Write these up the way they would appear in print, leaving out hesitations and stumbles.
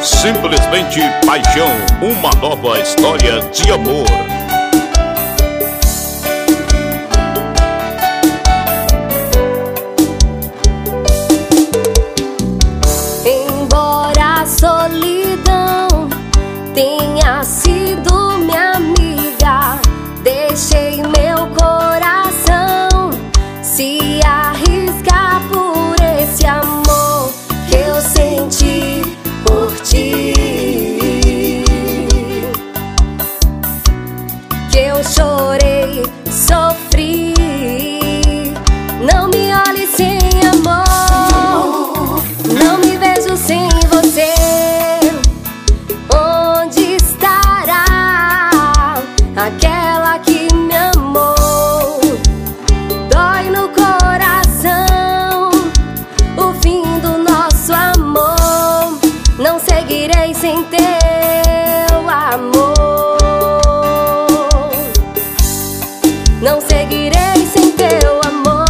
Simplesmente paixão, uma nova história de amor. Embora a solidão tenha sido minha amiga, deixei meu coração se arriscar por esse amor que eu senti por ti, que eu chorei, sofri. Não me olhe sem amor, não me vejo sem você. Onde estará aquela que me amou? Dói no coração o fim do nosso amor. Não seguirei sem teu amor. Não seguirei sem teu amor.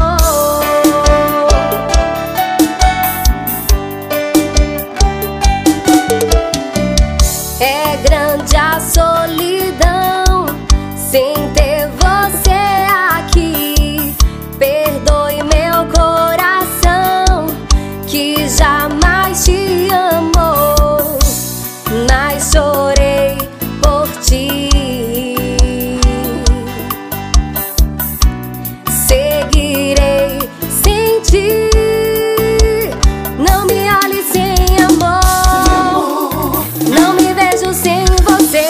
É grande a solidão sem ter você aqui. Perdoe meu coração que jamais te amou, mas chorei por ti. Seguirei sem ti. Não me olhe sem amor, não me vejo sem você.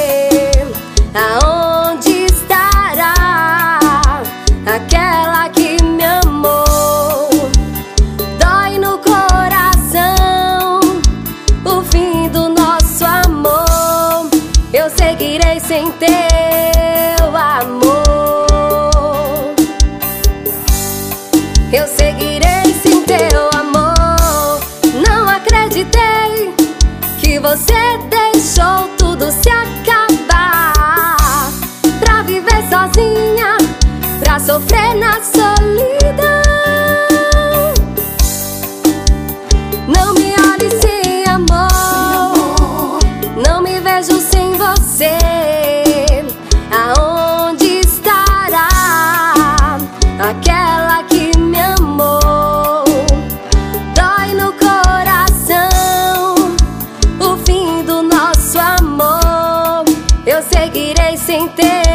Aonde estará aquela que me amou? Dói no coração o fim do nosso amor. Eu seguirei sem teu amor. Eu seguirei sem teu amor. Não acreditei que você deixou tudo se acabar pra viver sozinha, pra sofrer na solidão. Não me olhe sem amor, não me vejo sem você. Aonde estará aquela que me amou? Dói no coração o fim do nosso amor. Eu seguirei sem ter